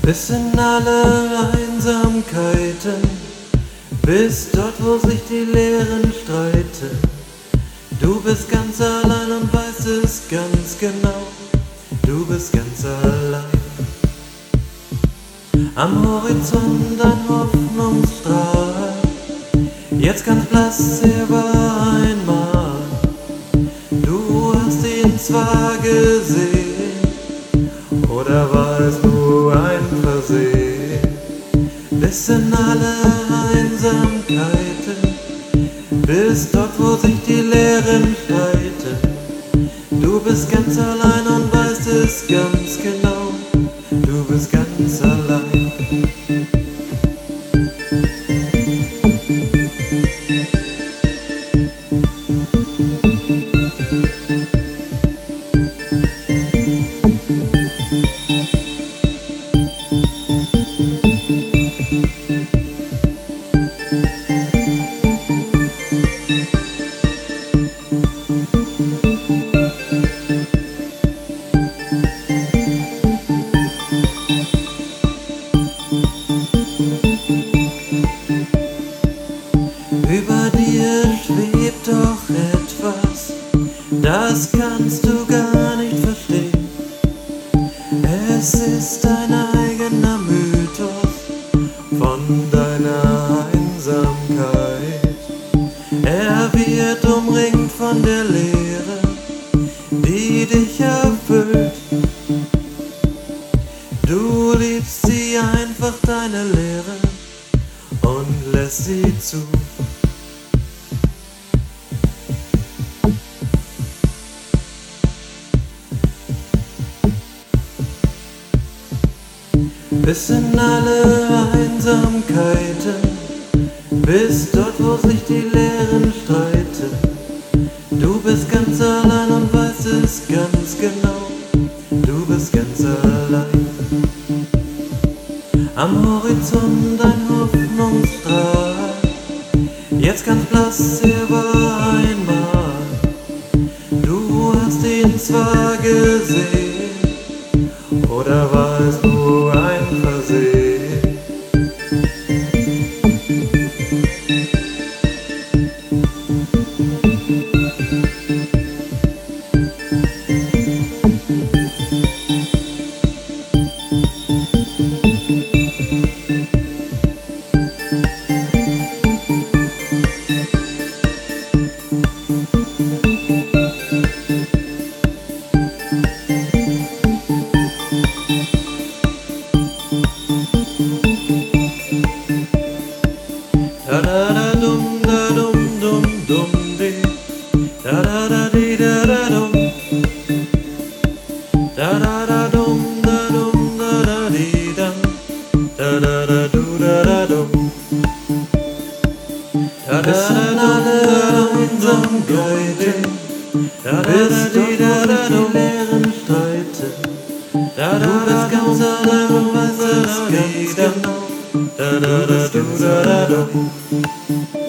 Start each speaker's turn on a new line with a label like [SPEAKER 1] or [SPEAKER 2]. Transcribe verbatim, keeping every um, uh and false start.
[SPEAKER 1] Bis in alle Einsamkeiten, bis dort, wo sich die Lehren streiten. Du bist ganz allein und weißt es ganz genau, du bist ganz allein. Am Horizont ein Hoffnungsstrahl, jetzt ganz blass über einmal. Du hast ihn zwar gesehen, oder war es nur ein Versehen? Bis in alle Einsamkeiten, bis dort, wo sich die Lehren streiten. Du bist ganz allein und weißt es ganz genau, du bist ganz allein. Über dir schwebt doch etwas, das kannst du gar nicht verstehen. Es ist dein eigener Mythos von deiner Einsamkeit. Er wird umringt von der Leere, die dich erfüllt. Du liebst sie einfach, deine Leere, und lässt sie zu. Bis in alle Einsamkeiten, bis dort, wo sich die Lehren streiten. Du bist ganz allein und weißt es ganz genau, du bist ganz allein. Am Horizont ein Hoffnungsstrahl, jetzt ganz blass über einmal. Du hast ihn zwar gesehen, oder war es nur ein Versehen? Da da da dum da dum dum dum di, da da da di da da dum, da da da dum da dum da da di dum, da da da du da da dum, da da da da dum Einsamkeiten, da da da di da da dum, Lehren streiten. Da du bist ganz allein und weißt es ganz genau, da da da du da da dum.